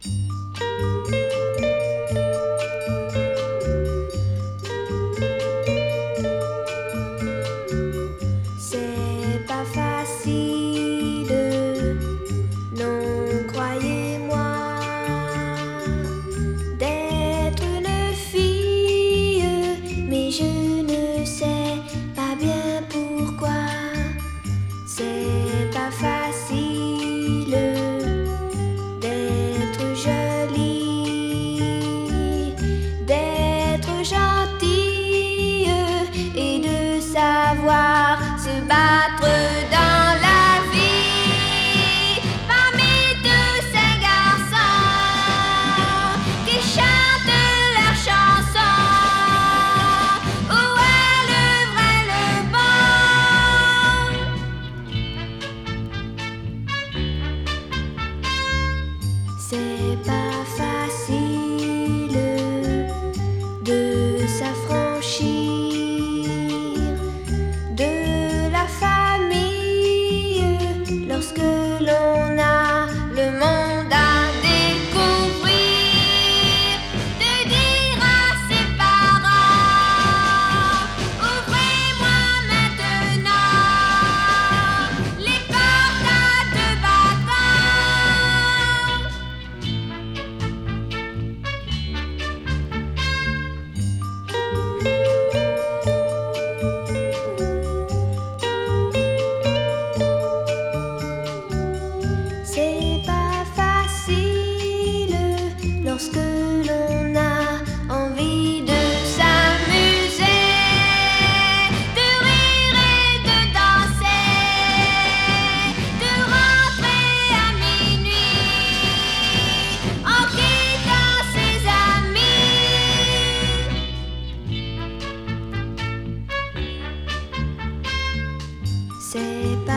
C'est pas facile, non, croyez-moi, d'être une fille, mais je ne sais pas bien pourquoi. C'est pas facile d'être jolie, d'être gentille et de savoir se battre dans la vie. Parmi tous ces garçons qui chantent leurs chansons, où est le vrai, le bon? C'est pas facile de s'affranchir de la famille lorsque l'on a le monde à découvrir, de dire à ses parents: ouvrez-moi maintenant les portes à deux battants. C'est pas facile lorsque l'on a envie de s'amuser, de rire et de danser, de rentrer à minuit en quittant ses amis. C'est pas